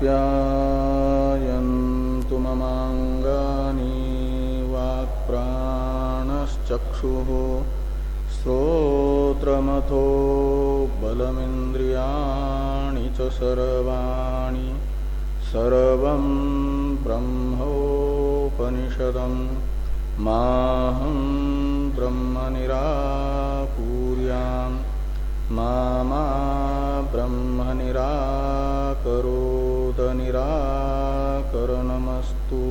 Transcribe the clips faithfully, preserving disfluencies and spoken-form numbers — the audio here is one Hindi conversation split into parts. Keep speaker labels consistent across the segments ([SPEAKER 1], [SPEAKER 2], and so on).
[SPEAKER 1] आप्यायन्तु ममाङ्गानि वाक्प्राणश्चक्षुः श्रोत्रमथो बलमिन्द्रियाणि च सर्वाणि सर्वं ब्रह्मोपनिषदं माहं ब्रह्म निराकुर्याम् मा मा ब्रह्म निराकरोद निराकरणमस्तु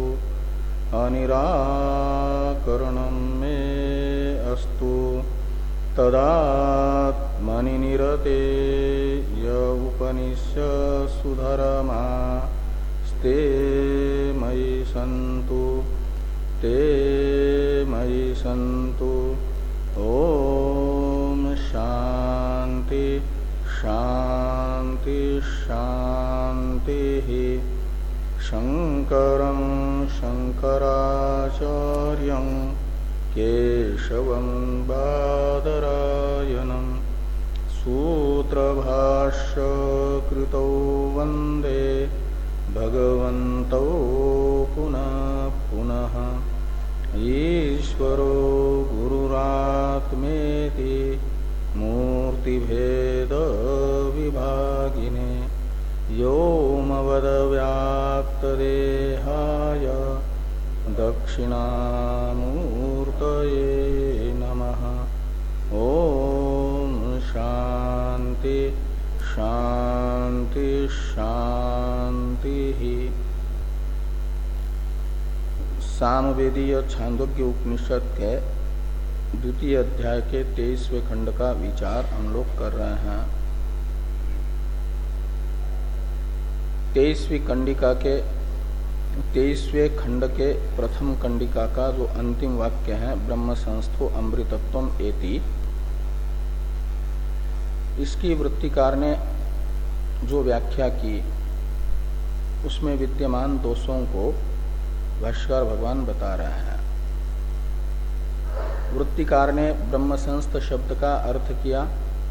[SPEAKER 1] अनिराकरणं मे अस्तु तदात्मनि निरते य उपनिषत्सु धर्मास्ते मयि सन्तु ते मयि सन्तु। ओम शांति शांति शांति। शंकरं शंकराचार्यं केशवं बादरायणं सूत्रभाष्य कृतौ वन्दे भगवन्तौ पुनः पुनः। ईश्वरो गुरुरात्मेति मूर्तिभेद विभागिने व्योमवद्व्याप्तदेहाय दक्षिणामूर्तये नमः। ओम शांति शांति शांति। सामवेदीय छांदोग्य उपनिषद के द्वितीय अध्याय के तेईसवें खंड का विचार हम लोग कर रहे हैं। तेईसवीं कंडिका के तेईसवें खंड के प्रथम कंडिका का जो अंतिम वाक्य है ब्रह्म संस्थो अमृतत्वम एति, इसकी वृत्तिकार ने जो व्याख्या की उसमें विद्यमान दोषों को भाष्यकार भगवान बता रहे हैं। वृत्तिकार ने ब्रह्म संस्थ शब्द का अर्थ किया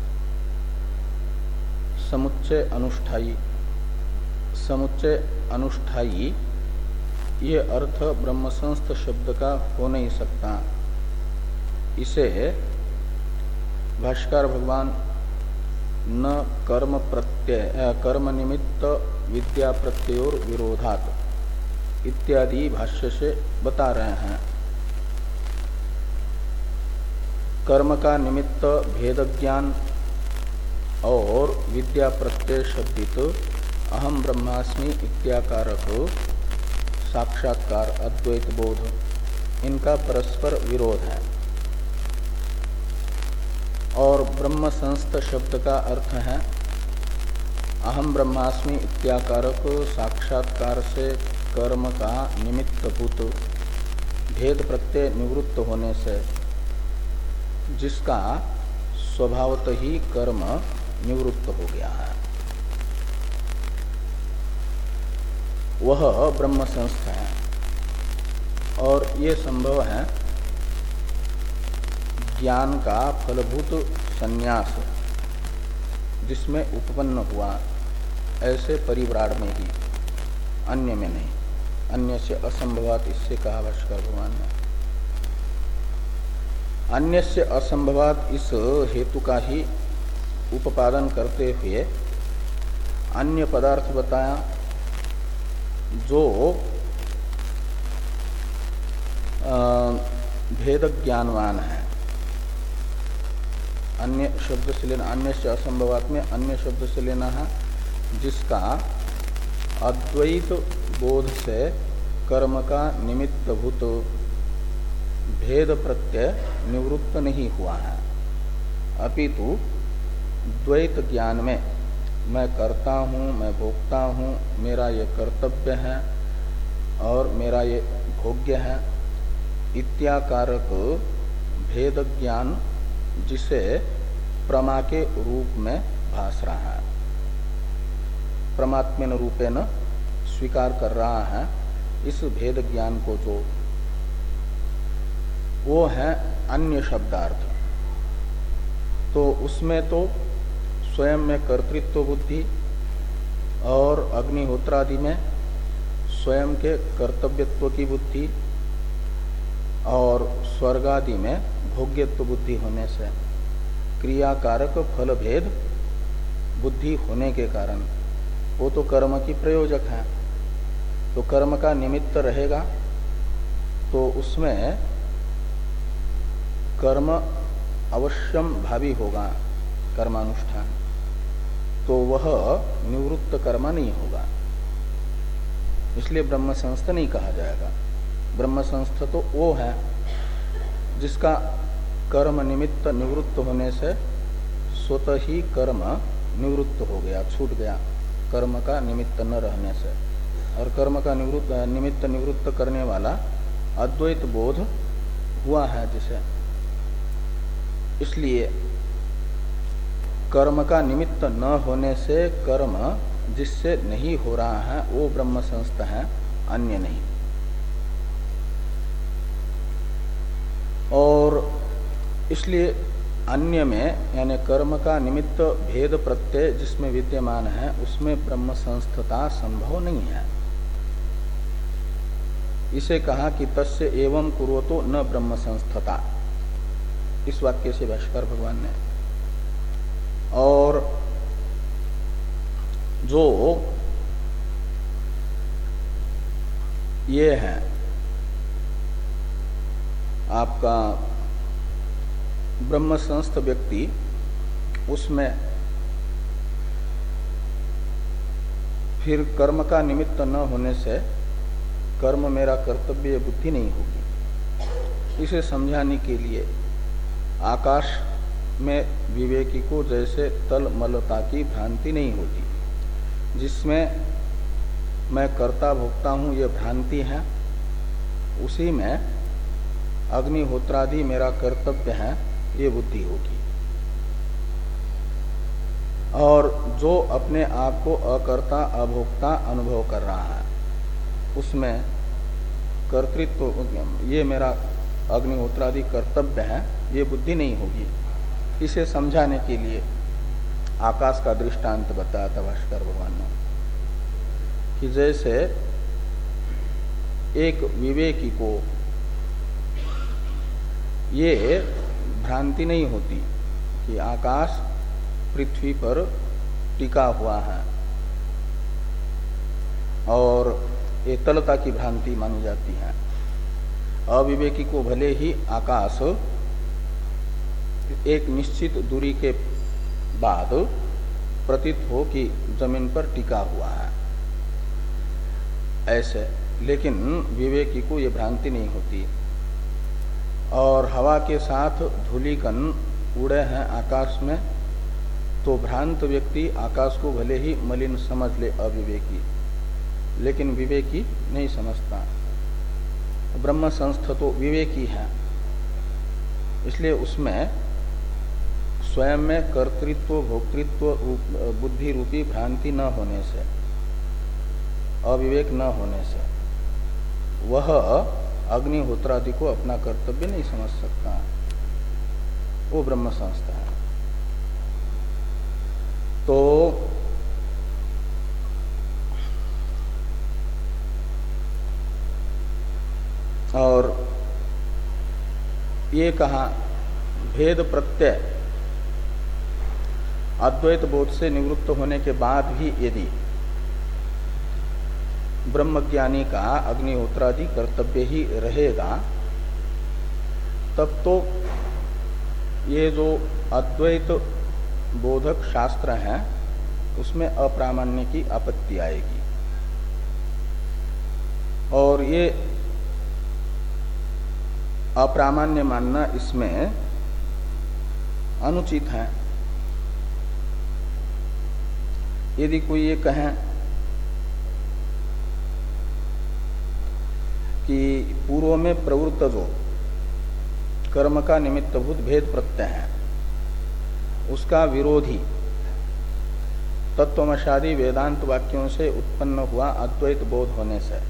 [SPEAKER 1] समुच्चय अनुष्ठायी। समुच्चय अनुष्ठायी ये अर्थ ब्रह्म संस्थ शब्द का हो नहीं सकता। इसे भाष्यकार भगवान न कर्म प्रत्यय कर्म निमित्त विद्या प्रत्ययोर विरोधात् इत्यादि भाष्य से बता रहे हैं। कर्म का निमित्त भेद ज्ञान और विद्या प्रत्यय शब्दित अहम ब्रह्मास्मि इत्याकारक साक्षात्कार अद्वैत बोध, इनका परस्पर विरोध है। और ब्रह्म संस्थ शब्द का अर्थ है अहम ब्रह्मास्मि इत्याकारक साक्षात्कार से कर्म का निमित्तभूत भेद प्रत्यय निवृत्त होने से जिसका स्वभावत ही कर्म निवृत्त हो गया है वह ब्रह्म संस्थ है। और ये संभव है ज्ञान का फलभूत संन्यास जिसमें उपपन्न हुआ ऐसे परिव्राड में ही, अन्य में नहीं। अन्य से असंभवात इससे कहा भाष्यकार भगवान ने। अन्य से असंभवात इस हेतु का ही उपादन करते हुए अन्य पदार्थ बताया जो भेद ज्ञानवान है। अन्य शब्द से लेना, अन्य से असंभवात में अन्य शब्द से लेना है जिसका अद्वैत बोध से कर्म का निमित्तभूत भेद प्रत्यय निवृत्त नहीं हुआ है, अपितु द्वैत ज्ञान में मैं करता हूँ, मैं भोगता हूँ, मेरा ये कर्तव्य है और मेरा ये भोग्य है इत्याकारक भेद ज्ञान जिसे प्रमा के रूप में भास रहा है, परमात्मेन रूपेण स्वीकार कर रहा है, इस भेद ज्ञान को जो वो है अन्य शब्दार्थ। तो उसमें तो स्वयं में कर्तृत्व बुद्धि और अग्निहोत्रादि में स्वयं के कर्तव्यत्व की बुद्धि और स्वर्गादि में भोग्यत्व बुद्धि होने से क्रियाकारक फल भेद बुद्धि होने के कारण वो तो कर्म की प्रयोजक है। तो कर्म का निमित्त रहेगा तो उसमें कर्म अवश्यम भावी होगा कर्मानुष्ठान, तो वह निवृत्त कर्म नहीं होगा, इसलिए ब्रह्म संस्थ नहीं कहा जाएगा। ब्रह्म संस्थ तो वो है जिसका कर्म निमित्त निवृत्त होने से स्वतः ही कर्म निवृत्त हो गया, छूट गया कर्म का निमित्त न रहने से। और कर्म का निवृत्त निमित्त निवृत्त करने वाला अद्वैत बोध हुआ है जिसे, इसलिए कर्म का निमित्त न होने से कर्म जिससे नहीं हो रहा है वो ब्रह्म संस्थ है, अन्य नहीं। और इसलिए अन्य में यानी कर्म का निमित्त भेद प्रत्यय जिसमें विद्यमान है उसमें ब्रह्म संस्थता संभव नहीं है। इसे कहा कि तस्य एवं कुर्वतो न ब्रह्म संस्थता, इस वाक्य से भाष्कर भगवान ने। और जो ये है आपका ब्रह्म संस्थ व्यक्ति, उसमें फिर कर्म का निमित्त न होने से कर्म मेरा कर्तव्य बुद्धि नहीं होगी। इसे समझाने के लिए आकाश में विवेकी को जैसे तल मलता की भ्रांति नहीं होती, जिसमें मैं कर्ता भोक्ता हूं ये भ्रांति है, उसी में अग्निहोत्रादि मेरा कर्तव्य है ये बुद्धि होगी। और जो अपने आप को अकर्ता अभोक्ता अनुभव कर रहा है उसमें कर्तृत्व ये मेरा अग्निहोत्रादि कर्तव्य है ये बुद्धि नहीं होगी। इसे समझाने के लिए आकाश का दृष्टांत बताया था भास्कर भगवान ने कि जैसे एक विवेकी को ये भ्रांति नहीं होती कि आकाश पृथ्वी पर टिका हुआ है, और ये तलता की भ्रांति मानी जाती है। अविवेकी को भले ही आकाश एक निश्चित दूरी के बाद प्रतीत हो कि जमीन पर टिका हुआ है ऐसे, लेकिन विवेकी को ये भ्रांति नहीं होती। और हवा के साथ धूलिकण उड़े हैं आकाश में, तो भ्रांत व्यक्ति आकाश को भले ही मलिन समझ ले अविवेकी, लेकिन विवेकी नहीं समझता। ब्रह्म संस्थ तो विवेकी है, इसलिए उसमें स्वयं में कर्तृत्व भोक्तृत्व बुद्धि रूपी भ्रांति न होने से, अविवेक न होने से वह अग्निहोत्रादि को अपना कर्तव्य नहीं समझ सकता, वो ब्रह्म संस्था है। तो और ये कहा भेद प्रत्यय अद्वैत बोध से निवृत्त होने के बाद भी यदि ब्रह्मज्ञानी का अग्निहोत्रादि कर्तव्य ही रहेगा, तब तो ये जो अद्वैत बोधक शास्त्र हैं उसमें अप्रामाण्य की आपत्ति आएगी। और ये अप्रामाण्य मानना इसमें अनुचित है। यदि कोई ये कहे कि पूर्व में प्रवृत्त जो कर्म का निमित्तभूत भेद प्रत्यय है उसका विरोधी तत्वमशादी वेदांत वाक्यों से उत्पन्न हुआ अद्वैत बोध होने से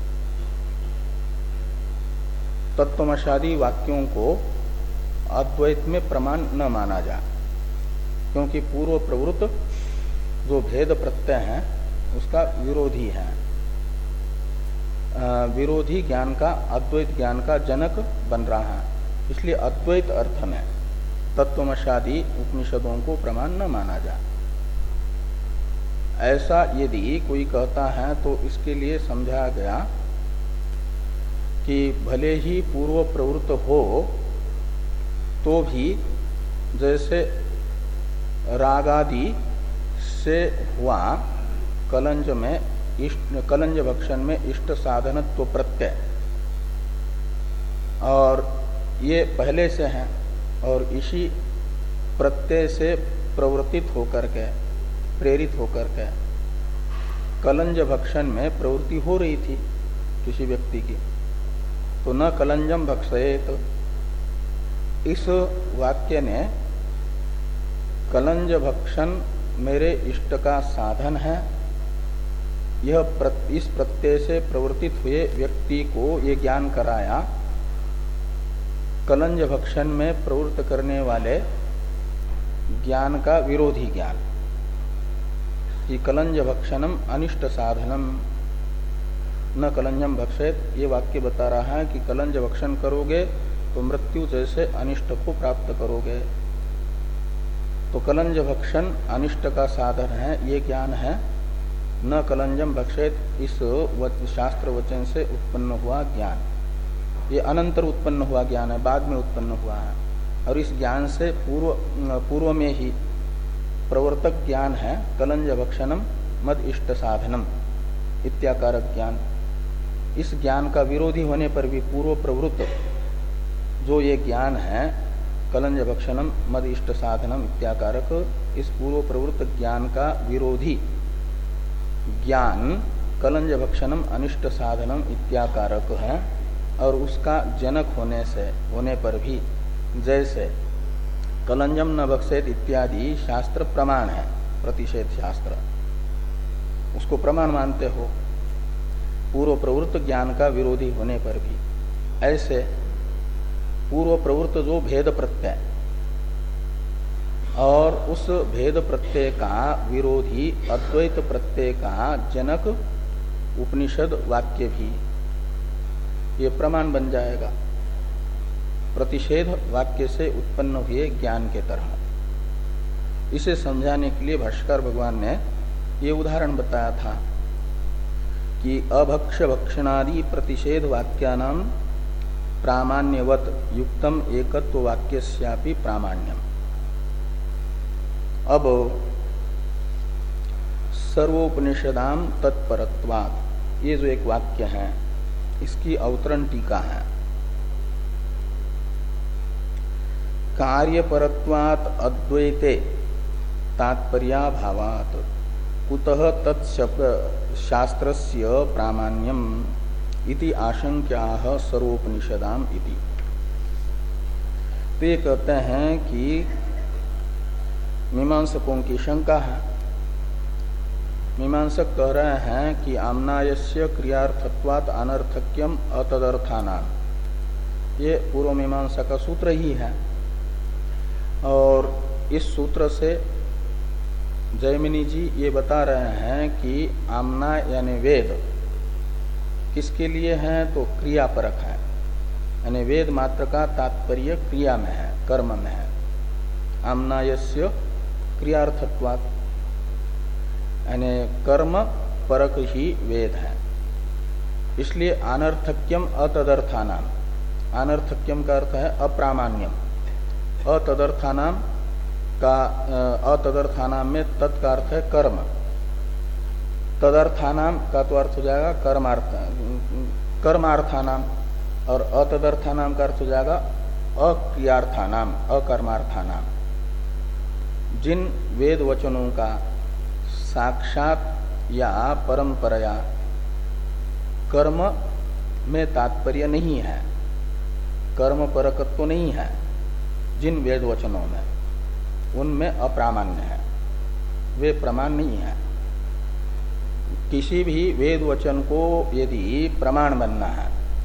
[SPEAKER 1] तत्वमशादी वाक्यों को अद्वैत में प्रमाण न माना जाए, क्योंकि पूर्व प्रवृत्त जो भेद प्रत्यय है उसका विरोधी है। विरोधी ज्ञान का, अद्वैत ज्ञान का जनक बन रहा है। इसलिए अद्वैत अर्थ में तत्वमशादी उपनिषदों को प्रमाण न माना जाए। ऐसा यदि कोई कहता है तो इसके लिए समझा गया कि भले ही पूर्व प्रवृत्त हो तो भी जैसे रागादि से हुआ कलंज में इष्ट कलंज भक्षण में इष्ट साधनत्व प्रत्यय, और ये पहले से हैं और इसी प्रत्यय से प्रवर्तित होकर के, प्रेरित होकर के कलंज भक्षण में प्रवृत्ति हो रही थी किसी व्यक्ति की, तो न कलंजम भक्षयेत। तो इस वाक्य ने कलंज भक्षण मेरे इष्ट का साधन है, यह प्रत, इस प्रत्यय से प्रवर्तित हुए व्यक्ति को ये ज्ञान कराया कलंज भक्षण में प्रवृत्त करने वाले ज्ञान का विरोधी ज्ञान, कि कलंज भक्षणम अनिष्ट साधनम न कलंजम भक्षेत। ये वाक्य बता रहा है कि कलंज भक्षण करोगे तो मृत्यु जैसे अनिष्ट को प्राप्त करोगे। तो कलंज भक्षण अनिष्ट का साधन है, ये ज्ञान है। न कलंजम भक्षेत इस शास्त्र वचन से उत्पन्न हुआ ज्ञान, ये अनंतर उत्पन्न हुआ ज्ञान है, बाद में उत्पन्न हुआ है। और इस ज्ञान से पूर्व पूर्व में ही प्रवर्तक ज्ञान है कलंज भक्षणम मद इष्ट साधनम इत्याकारक ज्ञान। इस ज्ञान का विरोधी होने पर भी पूर्व प्रवृत्त जो ये ज्ञान है कलंज भक्षणम मद इष्ट साधनम इत्याकारक, इस पूर्व प्रवृत्त ज्ञान का विरोधी ज्ञान कलंज भक्षणम अनिष्ट साधनम इत्याकारक है। और उसका जनक होने से होने पर भी जैसे कलंजम न भक्षेत इत्यादि शास्त्र प्रमाण है, प्रतिषेध शास्त्र, उसको प्रमाण मानते हो पूर्व प्रवृत्त ज्ञान का विरोधी होने पर भी, ऐसे पूर्व प्रवृत्त जो भेद प्रत्यय और उस भेद प्रत्यय का विरोधी अद्वैत प्रत्यय का जनक उपनिषद वाक्य भी ये प्रमाण बन जाएगा, प्रतिषेध वाक्य से उत्पन्न हुए ज्ञान के तरह। इसे समझाने के लिए भाष्कर भगवान ने ये उदाहरण बताया था कि अभक्ष भक्षणादि प्रतिषेध वाक्यानाम प्रामाण्यवत युक्तम एकत्व वाक्यस्यापि प्रामाण्यम। अब सर्वोपनिषदाम तत्परत्वात्, ये जो एक वाक्य है इसकी अवतरण टीका है। कार्यपरत्वात् अद्वैते तात्पर्याभावात् कुतः तत्शास्त्रस्य प्रामाण्यम इति आशंक्याः सर्वोपनिषदाम इति। तो ये कहते हैं कि मीमांसकों की शंका है। मीमांसक कह रहे हैं कि आम्नायस्य क्रियार्थत्वात् अनर्थक्यम अतदर्थानाम, ये पूर्व मीमांसा का सूत्र ही है। और इस सूत्र से जैमिनी जी ये बता रहे हैं कि आम्ना यानी वेद किसके लिए है, तो क्रियापरक है, यानी वेद मात्र का तात्पर्य क्रिया में है, कर्म में है। आम्नायस्य क्रियार्थत्वात् यानी कर्म परक ही वेद है। इसलिए अनर्थक्यम अतदर्थानाम, अनर्थक्यम का अर्थ है अप्रामाण्यम, अतदर्थानाम का अतदर्थानाम में तत् का अर्थ है कर्म, तदर्थानाम का तो अर्थ हो जाएगा कर्मार्थ कर्मार्थानाम, और अतदर्थानाम का अर्थ हो जाएगा अक्रियार्थानाम अकर्मार्थानाम। जिन वेद वचनों का साक्षात या परंपराया कर्म में तात्पर्य नहीं है, कर्म परकत्व तो नहीं है, जिन वेद वचनों में, उनमें अप्रामाण्य है, वे प्रमाण नहीं है। किसी भी वेद वचन को यदि प्रमाण बनना है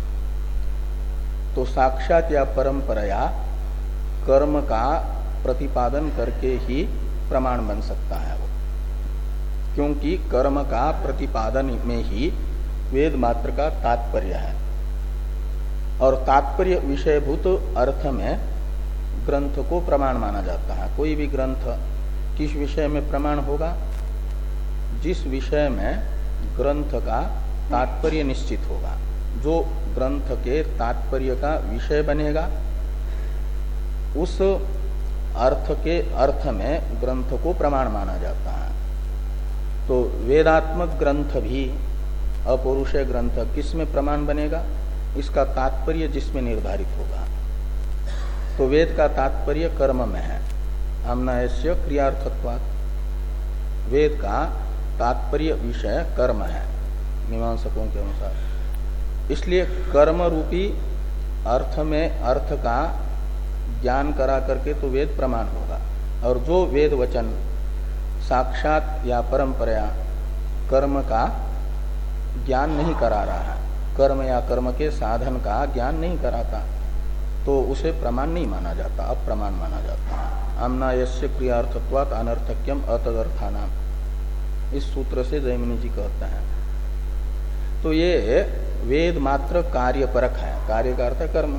[SPEAKER 1] तो साक्षात या परंपराया कर्म का प्रतिपादन करके ही प्रमाण बन सकता है वो। क्योंकि कर्म का प्रतिपादन में ही वेद मात्र का तात्पर्य है और तात्पर्य विषयभूत अर्थ में ग्रंथ को प्रमाण माना जाता है। कोई भी ग्रंथ किस विषय में प्रमाण होगा? जिस विषय में ग्रंथ का तात्पर्य निश्चित होगा, जो ग्रंथ के तात्पर्य का विषय बनेगा, उस अर्थ के अर्थ में ग्रंथ को प्रमाण माना जाता है। तो वेदात्मक ग्रंथ भी अपौरुषेय ग्रंथ किस में प्रमाण बनेगा? इसका तात्पर्य जिसमें निर्धारित होगा। तो वेद का तात्पर्य कर्म में है, आम्नायस्य क्रियार्थत्वात्। वेद का तात्पर्य विषय कर्म है मीमांसकों के अनुसार। इसलिए कर्म रूपी अर्थ में अर्थ का ज्ञान करा करके तो वेद प्रमाण होगा। और जो वेद वचन साक्षात या परंपरा कर्म का ज्ञान नहीं करा रहा है, कर्म या कर्म के साधन का ज्ञान नहीं कराता, तो उसे प्रमाण नहीं माना जाता, अप्रमाण माना जाता है। आम्नायस्य क्रियार्थत्वात् अनर्थक्यम अतदर्थानाम, इस सूत्र से जैमिनी जी कहते हैं। तो ये वेद मात्र कार्यपरक है, कार्य का अर्थ है कर्म।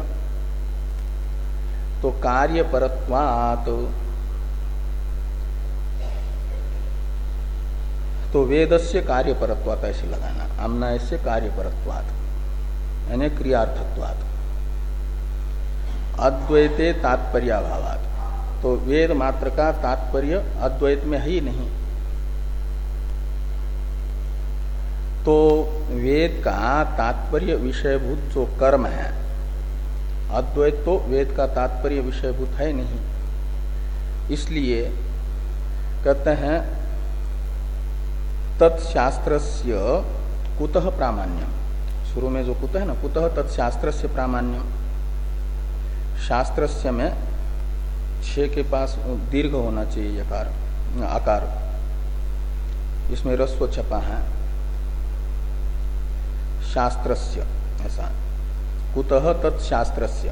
[SPEAKER 1] तो कार्यपरत्वात्, तो वेदस्य कार्यपरत्वात् ऐसे लगाना, आम्नायस्य कार्यपरत्वात् यानी क्रियार्थत्वात्। अद्वैते तात्पर्याभावात्, तो वेद मात्र का तात्पर्य अद्वैत में है ही नहीं। तो वेद का तात्पर्य विषयभूत जो कर्म है, अद्वैत तो वेद का तात्पर्य विषयभूत है नहीं। इसलिए कहते हैं तत्शास्त्रस्य कुतः प्रामाण्यम, शुरू में जो कुतः है ना, कुतः तत्शास्त्रस्य प्रामाण्यम। शास्त्रस्य में छे के पास दीर्घ होना चाहिए यकार आकार, इसमें रस्व छपा है। शास्त्रस्य ऐसा, कुतः तत्शास्त्रस्य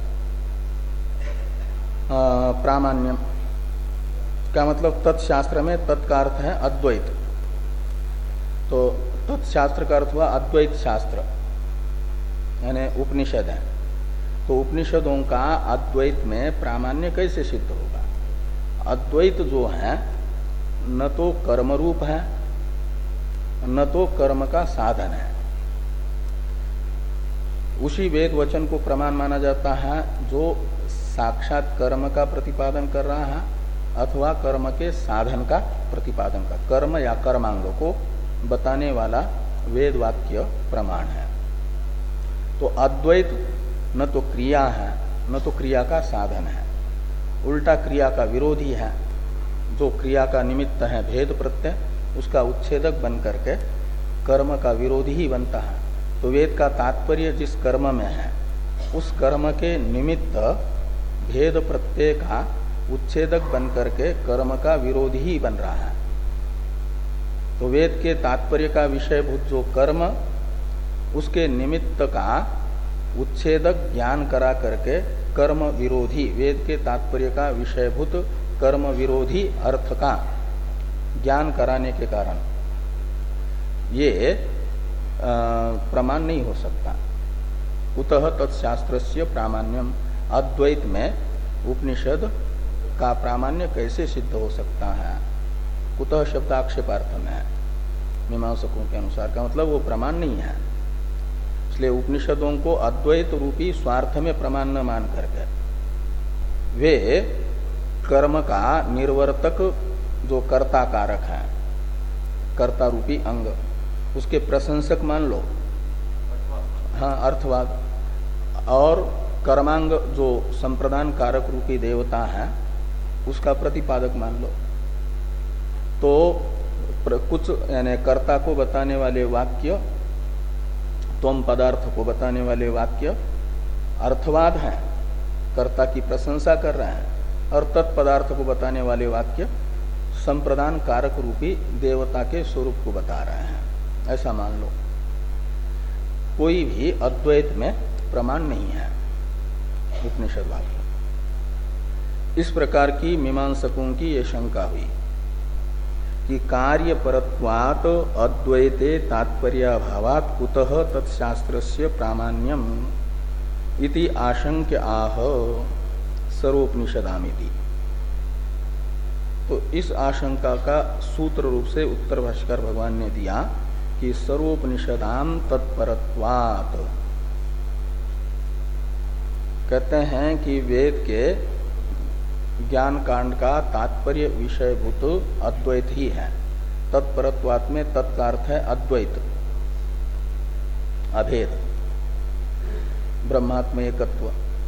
[SPEAKER 1] प्रामाण्यम क्या मतलब? तत्शास्त्र में तत् का अर्थ है अद्वैत, तो तत्शास्त्र का अर्थ हुआ अद्वैत शास्त्र यानी उपनिषद है। तो उपनिषदों का अद्वैत में प्रामाण्य कैसे सिद्ध होगा? अद्वैत जो है न तो कर्म रूप है न तो कर्म का साधन है। उसी वेद वचन को प्रमाण माना जाता है जो साक्षात कर्म का प्रतिपादन कर रहा है अथवा कर्म के साधन का प्रतिपादन का, कर्म या कर्मांग को बताने वाला वेद वाक्य प्रमाण है। तो अद्वैत न तो क्रिया है न तो क्रिया का साधन है, उल्टा क्रिया का विरोधी है। जो क्रिया का निमित्त है भेद प्रत्यय, उसका उच्छेदक बन करके कर्म का विरोधी ही बनता है। तो वेद का तात्पर्य जिस कर्म में है उस कर्म के निमित्त भेद प्रत्यय का उच्छेदक बन करके कर्म का विरोधी ही बन रहा है। तो वेद के तात्पर्य का विषयभूत जो कर्म, उसके निमित्त का उच्छेदक ज्ञान करा करके कर्म विरोधी, वेद के तात्पर्य का विषयभूत कर्म विरोधी अर्थ का ज्ञान कराने के कारण ये प्रमाण नहीं हो सकता। कुतः तत्शास्त्रस्य प्रामाण्यम, अद्वैत में उपनिषद का प्रामाण्य कैसे सिद्ध हो सकता है? कुतः शब्द आक्षेपार्थ में है मीमांसकों के अनुसार, का मतलब वो प्रमाण नहीं है। इसलिए उपनिषदों को अद्वैत रूपी स्वार्थ में प्रमाण न मान करके वे कर्म का निर्वर्तक जो कर्ता कारक है, कर्ता रूपी अंग, उसके प्रशंसक मान लो, हाँ अर्थवाद, और कर्मांग जो संप्रदान कारक रूपी देवता है उसका प्रतिपादक मान लो। तो कुछ यानी कर्ता को बताने वाले वाक्य, त्वम पदार्थ को बताने वाले वाक्य अर्थवाद हैं, कर्ता की प्रशंसा कर रहे हैं, और तत्पदार्थ को बताने वाले वाक्य संप्रदान कारक रूपी देवता के स्वरूप को बता रहे हैं, ऐसा मान लो। कोई भी अद्वैत में प्रमाण नहीं है उपनिषद वाक्य। इस प्रकार की मीमांसकों की ये शंका हुई। कि कार्य परत्वात् अद्वैते तात्पर्याभावात् कुतः तत्शास्त्रस्य प्रामाण्यम इति आशंक्य आह सर्वोपनिषदामिति। तो इस आशंका का सूत्र रूप से उत्तर भाष्यकार भगवान ने दिया कि सर्वोपनिषदाम तत्परत्वात्, कहते हैं कि वेद के ज्ञान कांड का तात्पर्य विषयभूत अद्वैत ही है। तत्परत्वात् में तत्का अर्थ है अद्वैत, अभेद, ब्रह्मात्म एकत्व।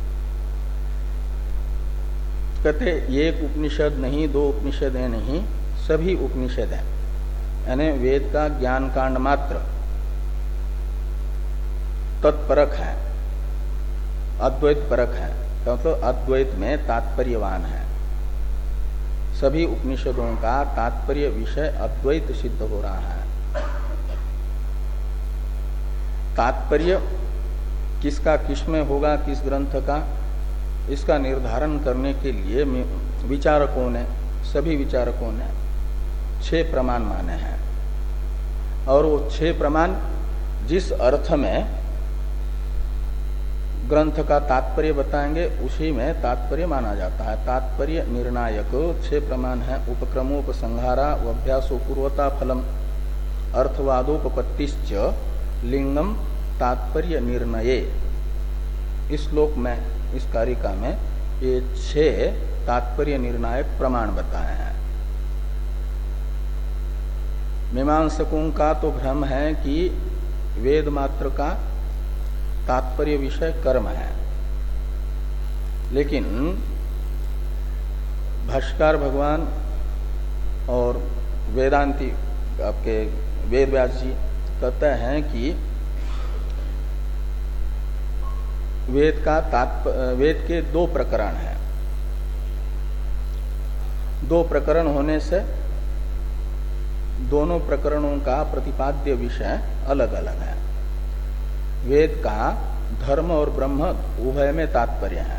[SPEAKER 1] कहते एक उपनिषद नहीं, दो उपनिषद है नहीं, सभी उपनिषद है, यानी वेद का ज्ञान कांड मात्र तत्परक है, अद्वैत परक है, मतलब अद्वैत में तात्पर्यवान है। सभी उपनिषदों का तात्पर्य विषय अद्वैत सिद्ध हो रहा है। तात्पर्य किसका किसमें होगा, किस ग्रंथ का, इसका निर्धारण करने के लिए विचारकों ने, सभी विचारकों ने छह प्रमाण माने हैं, और वो छह प्रमाण जिस अर्थ में ग्रंथ का तात्पर्य बताएंगे उसी में तात्पर्य माना जाता है। तात्पर्य निर्णायक छह प्रमाण है। उपक्रमोपसंहारा अभ्यासो पूर्वता फलम अर्थवादोपपत्तिश्च लिंगम तात्पर्य निर्णये। इस श्लोक में, इस कारिका में ये छह तात्पर्य निर्णायक प्रमाण बताए हैं। मीमांसकों का तो भ्रम है कि वेद मात्र का तात्पर्य विषय कर्म है, लेकिन भाष्यकार भगवान और वेदांती आपके वेद व्यास जी कहते हैं कि वेद का तात्पर्य, वेद के दो प्रकरण हैं। दो प्रकरण होने से दोनों प्रकरणों का प्रतिपाद्य विषय अलग अलग है। वेद का धर्म और ब्रह्म उभय में तात्पर्य है।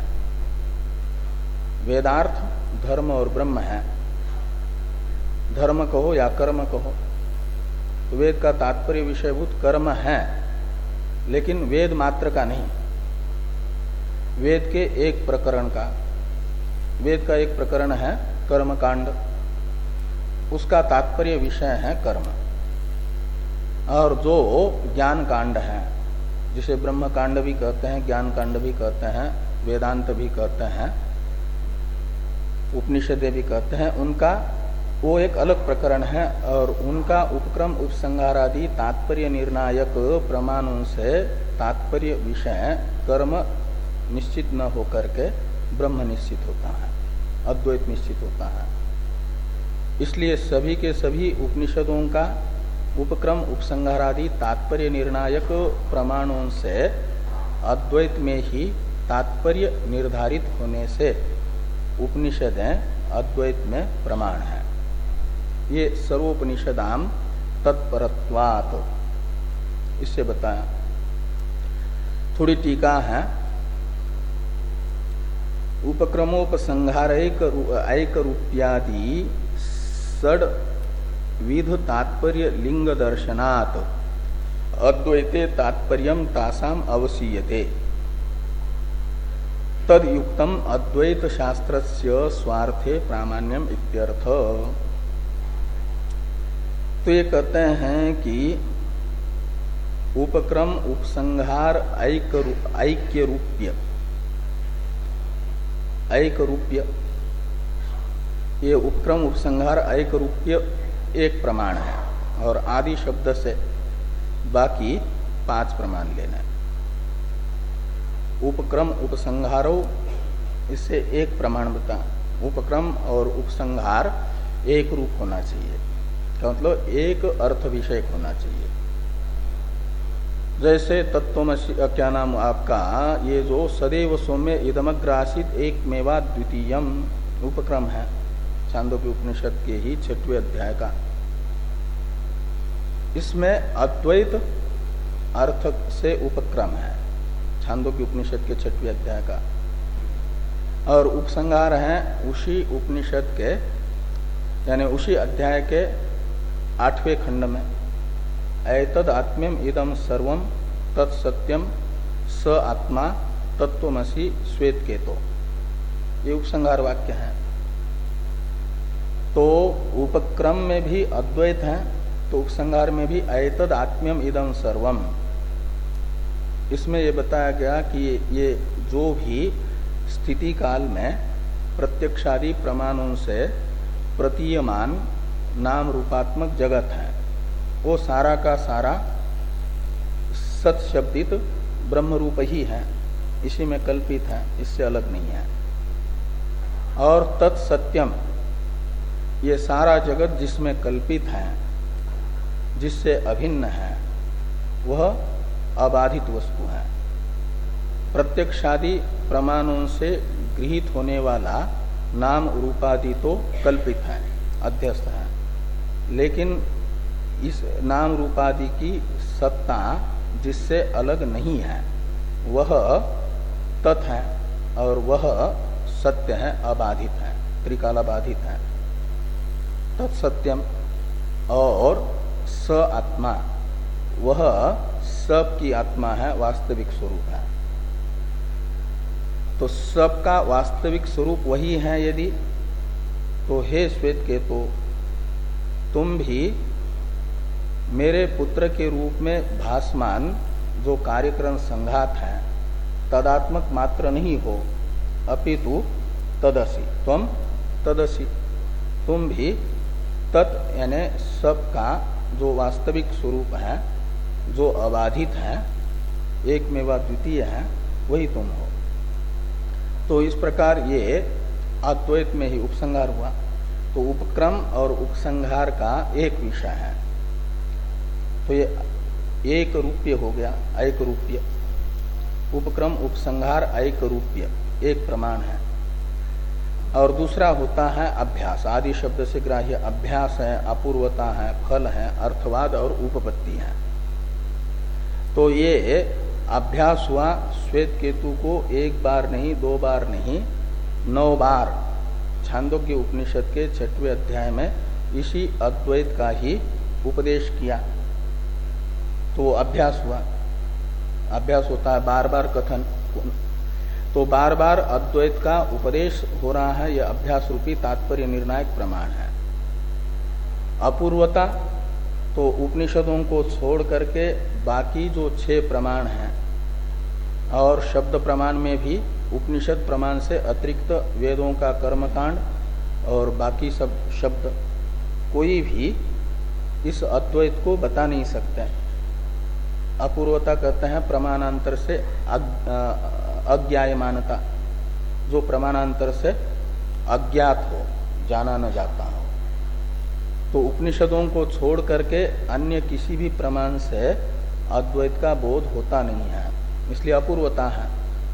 [SPEAKER 1] वेदार्थ धर्म और ब्रह्म है, धर्म कहो या कर्म कहो, तो वेद का तात्पर्य विषयभूत कर्म है, लेकिन वेद मात्र का नहीं। वेद के एक प्रकरण का, वेद का एक प्रकरण है कर्म कांड, उसका तात्पर्य विषय है कर्म। और जो ज्ञान कांड है, जिसे ब्रह्म कांड भी कहते हैं, ज्ञान कांड भी कहते हैं, वेदांत भी कहते हैं, उपनिषदें भी कहते हैं, उनका वो एक अलग प्रकरण है। और उनका उपक्रम उपसंहारादि तात्पर्य निर्णायक प्रमाणों से तात्पर्य विषय कर्म निश्चित न होकर के ब्रह्म निश्चित होता है, अद्वैत निश्चित होता है। इसलिए सभी के सभी उपनिषदों का उपक्रम उपसंहारादि तात्पर्य निर्णायक प्रमाणों से अद्वैत में ही तात्पर्य निर्धारित होने से उपनिषदें अद्वैत में प्रमाण है। ये सर्वोपनिषदाम तत्परत्वात्, इससे बताया। थोड़ी टीका है। उपक्रमोपसंहारैक ऐक रूप्यादि षड विध तात्पर्य लिंग दर्शनात् अद्वैते तात्पर्यम तासाम अवसीयते तदयुक्तम अद्वैत शास्त्रस्य स्वार्थे प्रामाण्यम इत्यर्थ। तो ये कहते हैं कि उपक्रम उपसंहार ऐक्य रूप्य, ऐक रूप्य, ये उपक्रम उपसंहार ऐक रूप्य एक प्रमाण है, और आदि शब्द से बाकी पांच प्रमाण लेना है। उपक्रम उपसंहारो, इससे एक प्रमाण बता। उपक्रम और उपसंहार एक रूप होना चाहिए, का मतलब एक अर्थ विषय होना चाहिए। जैसे तत्वमसि, क्या नाम आपका, ये जो सदैव सौम्य इदमग्रासित एक मेवा द्वितीयम उपक्रम है, छांदोग्य उपनिषद के ही छठवें अध्याय का। इसमें अद्वैत अर्थ से उपक्रम है, छांदोग्य उपनिषद के छठवें अध्याय का। और उपसंहार है उसी उपनिषद के, यानी उसी अध्याय के आठवें खंड में एतद आत्म्यम इदम सर्वम तत्सत्यम स आत्मा तत्वमसि श्वेत केतो, ये उपसंहार वाक्य है। तो उपक्रम में भी अद्वैत है, तो उपसंहार में भी एतद आत्म्यम इदम सर्वम, इसमें ये बताया गया कि ये जो भी स्थिति काल में प्रत्यक्षादि प्रमाणों से प्रतीयमान नाम रूपात्मक जगत है, वो सारा का सारा सत्शब्दित ब्रह्म रूप ही है, इसी में कल्पित है, इससे अलग नहीं है। और तत्सत्यम, ये सारा जगत जिसमें कल्पित है, जिससे अभिन्न है, वह अबाधित वस्तु है। प्रत्यक्षादि प्रमाणों से गृहीत होने वाला नाम रूपादि तो कल्पित है, अध्यस्त है, लेकिन इस नाम रूपादि की सत्ता जिससे अलग नहीं है वह तत् है, और वह सत्य है, अबाधित है, त्रिकालाबाधित है। तत्सत्यम और स आत्मा, वह सब की आत्मा है, वास्तविक स्वरूप है। तो सब का वास्तविक स्वरूप वही है यदि, तो हे श्वेत केतो, तुम भी मेरे पुत्र के रूप में भासमान जो कार्यक्रम संघात है तदात्मक मात्र नहीं हो, अपितु तदसि, तुम तदसि, तुम भी तत् यानी सब का जो वास्तविक स्वरूप है, जो अबाधित है, एक में व द्वितीय है, वही तुम हो। तो इस प्रकार ये अद्वैत में ही उपसंहार हुआ। तो उपक्रम और उपसंहार का एक विषय है, तो ये एक रूप्य हो गया, एक रूप्य। उपक्रम उपसंहार एक रूप्य, एक प्रमाण है। और दूसरा होता है अभ्यास, आदि शब्द से ग्राह्य अभ्यास है, अपूर्वता है, फल है, अर्थवाद और उपपत्ति है। तो ये अभ्यास हुआ श्वेत केतु को एक बार नहीं, दो बार नहीं, नौ बार छांदोग्य उपनिषद के छठवें अध्याय में इसी अद्वैत का ही उपदेश किया। तो अभ्यास हुआ, अभ्यास होता है बार बार कथन, तो बार बार अद्वैत का उपदेश हो रहा है, यह अभ्यास रूपी तात्पर्य निर्णायक प्रमाण है। अपूर्वता, तो उपनिषदों को छोड़ करके बाकी जो छह प्रमाण हैं, और शब्द प्रमाण में भी उपनिषद प्रमाण से अतिरिक्त वेदों का कर्मकांड और बाकी सब शब्द, कोई भी इस अद्वैत को बता नहीं सकते। अपूर्वता कहते हैं प्रमाणांतर से अज्ञायमानता, जो प्रमाणांतर से अज्ञात हो, जाना न जाता हो। तो उपनिषदों को छोड़ करके अन्य किसी भी प्रमाण से अद्वैत का बोध होता नहीं है, इसलिए अपूर्वता है।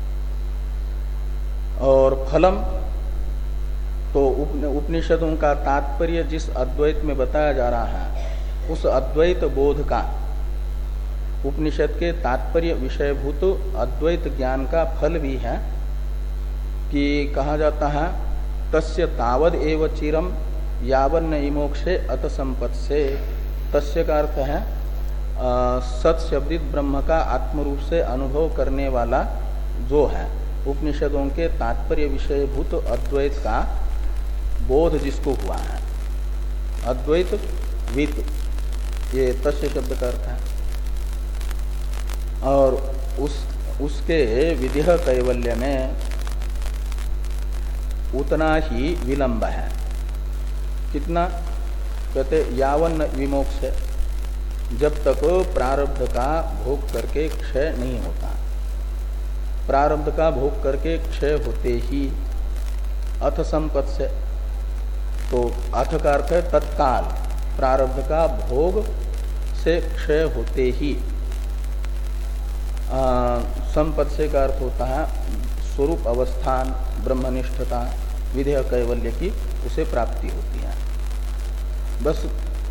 [SPEAKER 1] और फलम, तो उपनिषदों का तात्पर्य जिस अद्वैत में बताया जा रहा है, उस अद्वैत बोध का, उपनिषद के तात्पर्य विषयभूत अद्वैत ज्ञान का फल भी है कि कहा जाता है तस्य तावद एव चिरम यावन्न इमोक्षे अत संपत्से। तस्य का अर्थ है सत शब्दित ब्रह्म का आत्मरूप से अनुभव करने वाला जो है, उपनिषदों के तात्पर्य विषयभूत अद्वैत का बोध जिसको हुआ है, अद्वैत वित, ये तस्य शब्द का अर्थ है। और उस उसके विदेह कैवल्य में उतना ही विलंब है। कितना? कहते यावन विमोक्ष, जब तक प्रारब्ध का भोग करके क्षय नहीं होता। प्रारब्ध का भोग करके क्षय होते ही अथ संपत् से, तो अथ का अर्थ है तत्काल, प्रारब्ध का भोग से क्षय होते ही। संपत् से का अर्थ होता है स्वरूप अवस्थान, ब्रह्मनिष्ठता, विधेय कैवल्य की उसे प्राप्ति होती है। बस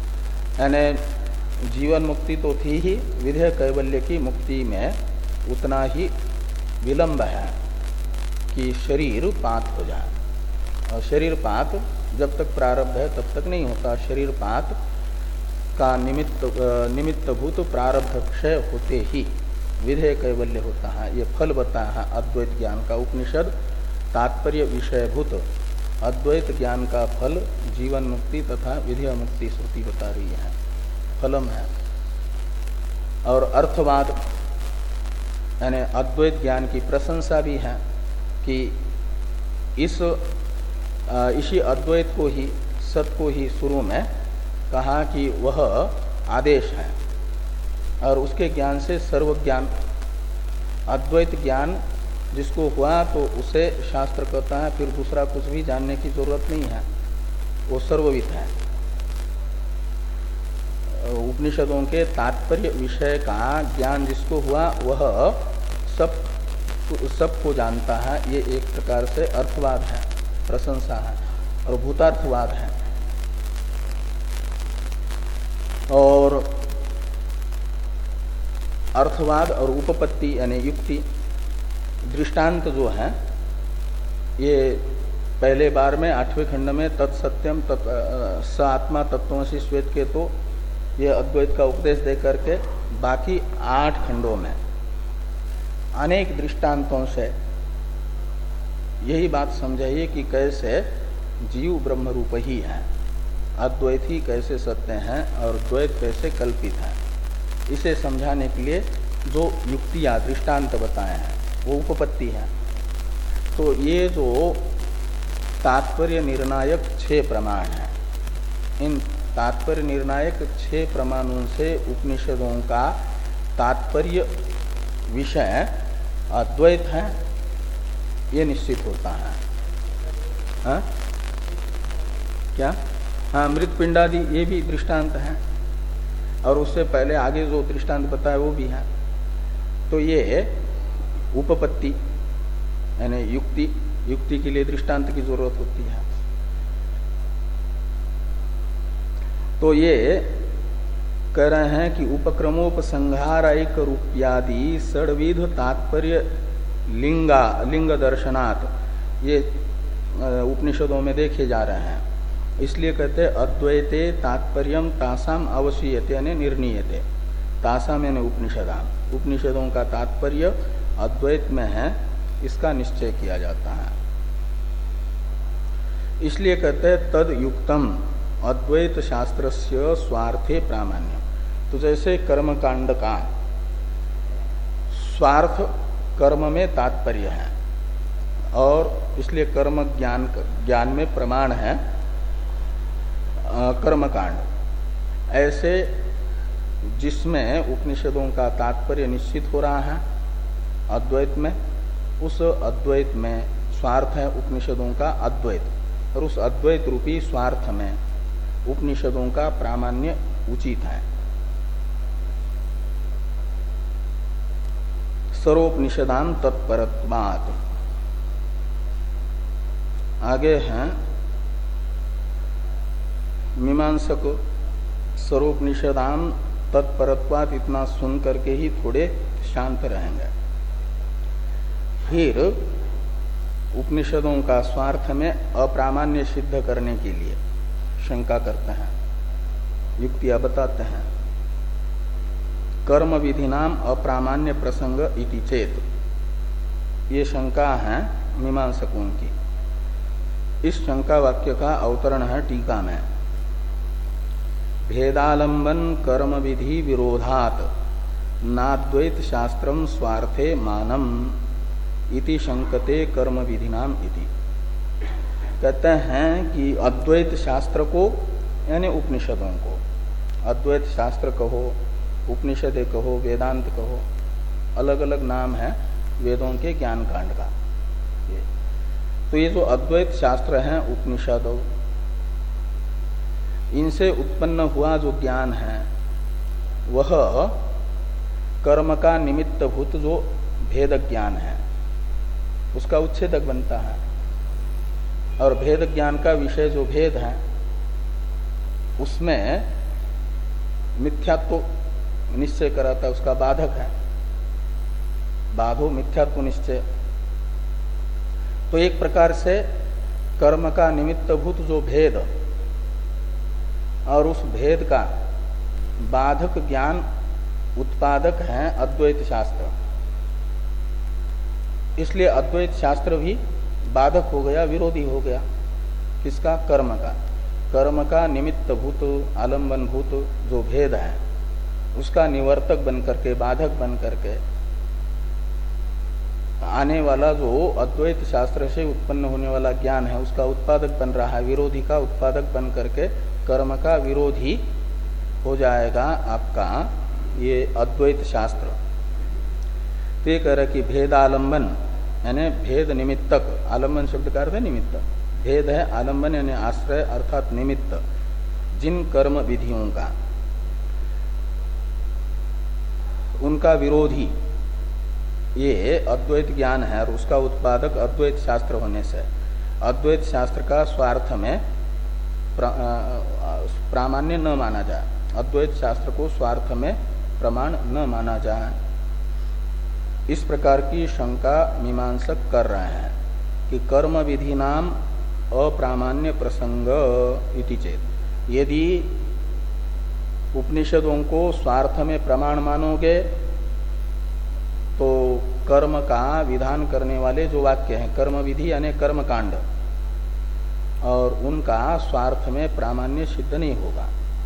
[SPEAKER 1] यानी जीवन मुक्ति तो थी ही, विधेय कैवल्य की मुक्ति में उतना ही विलंब है कि शरीर पात हो जाए। और शरीर पात जब तक प्रारब्ध है तब तक नहीं होता। शरीर पात का निमित्त निमित्तभूत प्रारब्ध क्षय होते ही विधेय कैवल्य होता है। ये फल बताया है अद्वैत ज्ञान का उपनिषद तात्पर्य विषयभूत अद्वैत ज्ञान का फल जीवन मुक्ति तथा विधेय मुक्ति श्रुति बता रही है, फलम है। और अर्थवाद यानी अद्वैत ज्ञान की प्रशंसा भी है कि इस इसी अद्वैत को ही सत को ही शुरू में कहा कि वह आदेश है और उसके ज्ञान से सर्व ज्ञान अद्वैत ज्ञान जिसको हुआ तो उसे शास्त्र कहता है, फिर दूसरा कुछ भी जानने की जरूरत नहीं है, वो सर्वविद है। उपनिषदों के तात्पर्य विषय का ज्ञान जिसको हुआ वह सब सबको जानता है। ये एक प्रकार से अर्थवाद है, प्रशंसा है। और भूतार्थवाद है। और अर्थवाद और उपपत्ति यानी युक्ति दृष्टांत जो है ये पहले बार में आठवें खंड में तत्सत्यम तत् स आत्मा तत्वमसि श्वेत के तो ये अद्वैत का उपदेश दे करके बाकी आठ खंडों में अनेक दृष्टांतों से यही बात समझाइए कि कैसे जीव ब्रह्म रूप ही है, अद्वैत ही कैसे सत्य हैं और द्वैत कैसे कल्पित है। इसे समझाने के लिए जो युक्तियां दृष्टांत बताए हैं वो उपपत्ति है। तो ये जो तात्पर्य निर्णायक छह प्रमाण हैं, इन तात्पर्य निर्णायक छह प्रमाणों से उपनिषदों का तात्पर्य विषय अद्वैत है ये निश्चित होता है। हा? क्या? हाँ, मृत पिंडादि ये भी दृष्टांत है और उससे पहले आगे जो दृष्टांत बताया वो भी है। तो ये उपपत्ति यानी युक्ति, युक्ति के लिए दृष्टांत की जरूरत होती है। तो ये कह रहे हैं कि उपक्रमोपसंहारिक रूप्यादि षड्विध तात्पर्य लिंगा लिंग दर्शनात् ये उपनिषदों में देखे जा रहे हैं। इसलिए कहते अद्वैते तात्पर्यम तासाम अवश्यते यानी निर्णीयते, तासाम यानी उपनिषदाम, उपनिषदों का तात्पर्य अद्वैत में है इसका निश्चय किया जाता है। इसलिए कहते तद युक्तम अद्वैत शास्त्रस्य स्वार्थे प्रामाण्य। तो जैसे कर्मकांड का स्वार्थ कर्म में तात्पर्य है और इसलिए कर्म ज्ञान ज्ञान में प्रमाण है कर्मकांड, ऐसे जिसमें उपनिषदों का तात्पर्य निश्चित हो रहा है अद्वैत में, उस अद्वैत में स्वार्थ है उपनिषदों का अद्वैत, और उस अद्वैत रूपी स्वार्थ में उपनिषदों का प्रामाण्य उचित है। सर्वोपनिषदान तत्परत्वात्। आगे हैं मीमांसक सर्वोपनिषदान तत्परत्वात् इतना सुन करके ही थोड़े शांत रहेंगे। फिर उपनिषदों का स्वार्थ में अप्रामाण्य सिद्ध करने के लिए शंका करते हैं, युक्तियां बताते हैं। कर्म विधि नाम अप्रामाण्य प्रसंग इति चेत, ये शंका है मीमांसकों की। इस शंका वाक्य का अवतरण है टीका में। भेदालंबन कर्म विधि विरोधात नाद्वैत शास्त्रम स्वार्थे मानम इति शंकते कर्म विधि नाम इति। कहते हैं कि अद्वैत शास्त्र को यानी उपनिषदों को, अद्वैत शास्त्र कहो, उपनिषद कहो, वेदांत कहो, अलग अलग नाम है वेदों के ज्ञान कांड का। ये तो ये जो अद्वैत शास्त्र हैं उपनिषद, इनसे उत्पन्न हुआ जो ज्ञान है वह कर्म का निमित्त भूत जो भेद ज्ञान है उसका उच्छेदक बनता है, और भेद ज्ञान का विषय जो भेद है उसमें मिथ्यात्व निश्चय कराता है, उसका बाधक है, बाधो मिथ्यात्व निश्चय। तो एक प्रकार से कर्म का निमित्तभूत जो भेद और उस भेद का बाधक ज्ञान उत्पादक है अद्वैत शास्त्र, इसलिए अद्वैत शास्त्र भी बाधक हो गया, विरोधी हो गया। किसका? कर्म का। कर्म का निमित्त भूत आलम्बन भूत जो भेद है उसका निवर्तक बन करके, बाधक बन करके आने वाला जो अद्वैत शास्त्र से उत्पन्न होने वाला ज्ञान है उसका उत्पादक बन रहा है, विरोधी का उत्पादक बन करके कर्म का विरोधी हो जाएगा आपका ये अद्वैत शास्त्र। तो ये कह रहा कि भेदालंबन यानी भेद निमित्तक, आलंबन शब्द का अर्थ है निमित्त, भेद है आलंबन यानी आश्रय अर्थात निमित्त, जिन कर्म विधियों का उनका विरोधी ये अद्वैत ज्ञान है और उसका उत्पादक अद्वैत शास्त्र होने से अद्वैत शास्त्र का स्वार्थ में प्रा, प्रामाण्य न माना जाए, अद्वैत शास्त्र को स्वार्थ में प्रमाण न माना जाए। इस प्रकार की शंका मीमांसक कर रहे हैं कि कर्म विधि नाम अप्रामाण्य प्रसंग इति चेत, यदि उपनिषदों को स्वार्थ में प्रमाण मानोगे तो कर्म का विधान करने वाले जो वाक्य हैं कर्म विधि यानी कर्म कांड, और उनका स्वार्थ में प्रामाण्य सिद्ध नहीं होगा,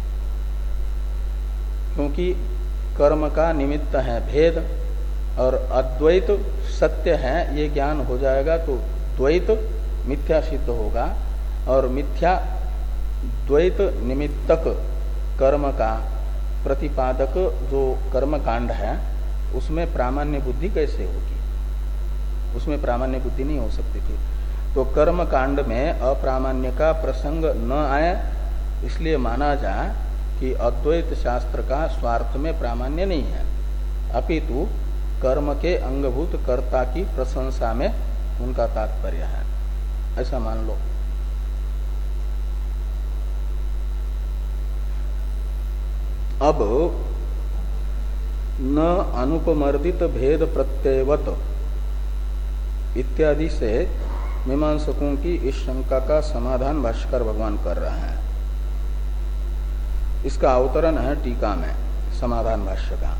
[SPEAKER 1] क्योंकि कर्म का निमित्त है भेद और अद्वैत सत्य है ये ज्ञान हो जाएगा तो द्वैत मिथ्या सिद्ध होगा, और मिथ्या द्वैत निमित्तक कर्म का प्रतिपादक जो कर्म कांड है उसमें प्रामाण्य बुद्धि कैसे होगी, उसमें प्रामाण्य बुद्धि नहीं हो सकती थी। तो कर्म कांड में अप्रामाण्य का प्रसंग न आए इसलिए माना जाए कि अद्वैत शास्त्र का स्वार्थ में प्रामाण्य नहीं है, अपितु कर्म के अंगभूत कर्ता की प्रशंसा में उनका तात्पर्य है, ऐसा मान लो। अब न अनुपमर्दित भेद प्रत्ययवत इत्यादि से मीमांसकों की इस शंका का समाधान भाष्यकार भगवान कर रहे हैं। इसका अवतरण है टीका में समाधान भाष्य का।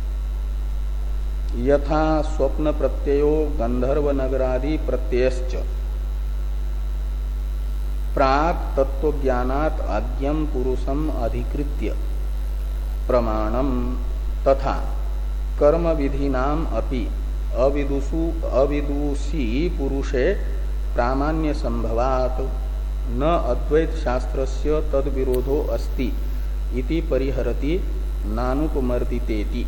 [SPEAKER 1] यथा स्वप्न प्रत्ययो गंधर्व नगरादि प्रत्ययश्च प्राक तत्वज्ञानात् आज्ञम पुरुषम अधिकृत्य प्रमाणम तथा कर्म विधिनाम अपि अविदुषु अविदुषी पुरुषे प्रामाण्य संभवात् न अद्वैत शास्त्रस्य तद विरोधो अस्ति इति परिहरति नानुपमर्दितेति।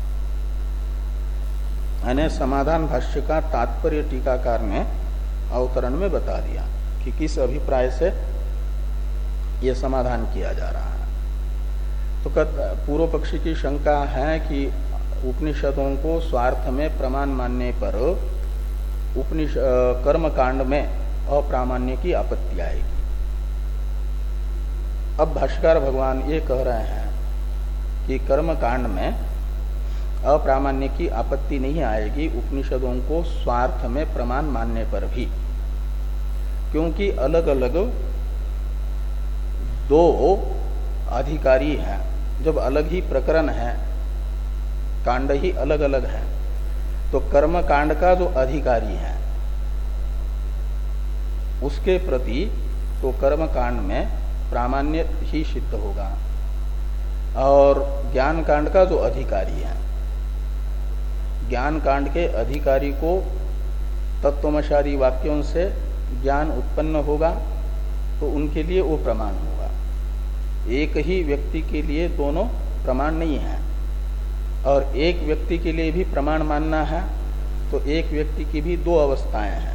[SPEAKER 1] यानी समाधान भाष्य का तात्पर्य टीकाकार ने अवतरण में बता दिया कि किस अभिप्राय से यह समाधान किया जा रहा है। तो पूर्व पक्षी की शंका है कि उपनिषदों को स्वार्थ में प्रमाण मानने पर उपनिषद कर्म कांड में अप्रामाण्य की आपत्ति आएगी। अब भाष्यकार भगवान ये कह रहे हैं कि कर्म कांड में अप्रामाण्य की आपत्ति नहीं आएगी उपनिषदों को स्वार्थ में प्रमाण मानने पर भी, क्योंकि अलग अलग दो अधिकारी हैं। जब अलग ही प्रकरण है, कांड ही अलग अलग है, तो कर्म कांड का जो अधिकारी है उसके प्रति तो कर्म कांड में प्रामाण्य ही सिद्ध होगा, और ज्ञान कांड का जो अधिकारी है, ज्ञान कांड के अधिकारी को तत्वमशादी वाक्यों से ज्ञान उत्पन्न होगा तो उनके लिए वो प्रमाण होगा। एक ही व्यक्ति के लिए दोनों प्रमाण नहीं है, और एक व्यक्ति के लिए भी प्रमाण मानना है तो एक व्यक्ति की भी दो अवस्थाएं हैं।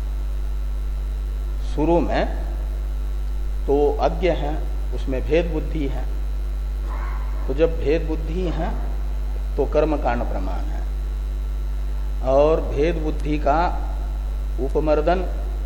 [SPEAKER 1] शुरू में तो अज्ञ है, उसमें भेद बुद्धि है, तो जब भेद बुद्धि है तो कर्म कांड प्रमाण है, और भेद बुद्धि का उपमर्दन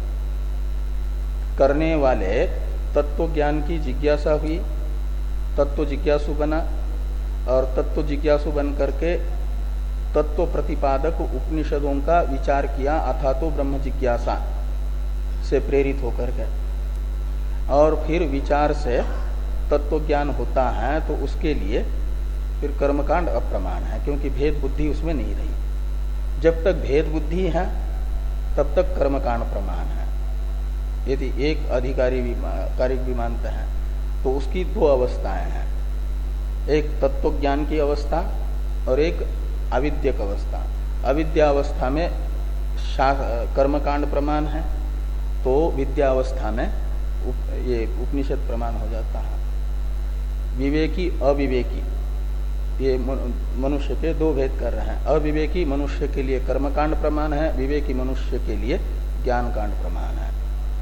[SPEAKER 1] करने वाले तत्व ज्ञान की जिज्ञासा हुई, तत्व जिज्ञासु बना, और तत्व जिज्ञासु बन करके तत्व प्रतिपादक उपनिषदों का विचार किया अथा तो ब्रह्म जिज्ञासा से प्रेरित होकर के, और फिर विचार से तत्व ज्ञान होता है तो उसके लिए फिर कर्मकांड अप्रमाण है, क्योंकि भेद बुद्धि उसमें नहीं रही। जब तक भेद बुद्धि है तब तक कर्मकांड प्रमाण है। यदि एक अधिकारी भी कारिक भी मानते हैं तो उसकी दो अवस्थाएं हैं, एक तत्व ज्ञान की अवस्था और एक अविद्यक अवस्था। अविद्या अवस्था में कर्मकांड प्रमाण है, तो विद्या अवस्था में उप, ये उपनिषद प्रमाण हो जाता है। विवेकी अविवेकी, ये मनुष्य के दो भेद कर रहे हैं। अविवेकी मनुष्य के लिए कर्मकांड प्रमाण है, विवेकी मनुष्य के लिए ज्ञान कांड प्रमाण है।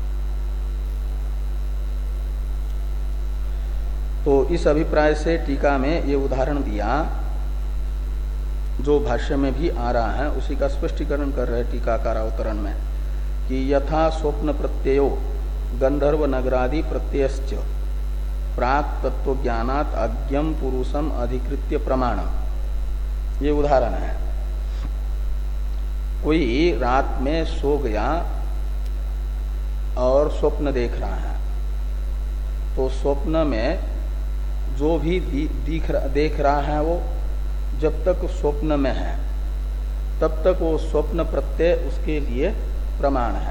[SPEAKER 1] तो इस अभिप्राय से टीका में ये उदाहरण दिया जो भाष्य में भी आ रहा है, उसी का स्पष्टीकरण कर रहे टीकाकार अवतरण में कि यथा स्वप्न प्रत्ययो गंधर्व नगरादि प्रत्ययश्च प्राक तत्व ज्ञानात अज्ञम पुरुषम अधिकृत्य प्रमाण। ये उदाहरण है। कोई रात में सो गया और स्वप्न देख रहा है, तो स्वप्न में जो भी दिख देख रहा है वो जब तक स्वप्न में है तब तक वो स्वप्न प्रत्यय उसके लिए प्रमाण है,